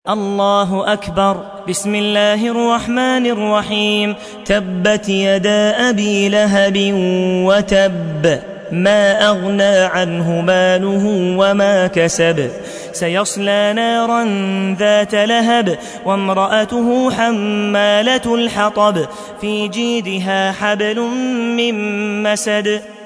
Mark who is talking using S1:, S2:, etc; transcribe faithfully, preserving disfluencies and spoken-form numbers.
S1: الله أكبر. بسم الله الرحمن الرحيم. تبت يدا أبي لهب وتب، ما أغنى عنه ماله وما كسب، سيصلى نارا ذات لهب وامرأته حمالة الحطب، في جيدها حبل من مسد.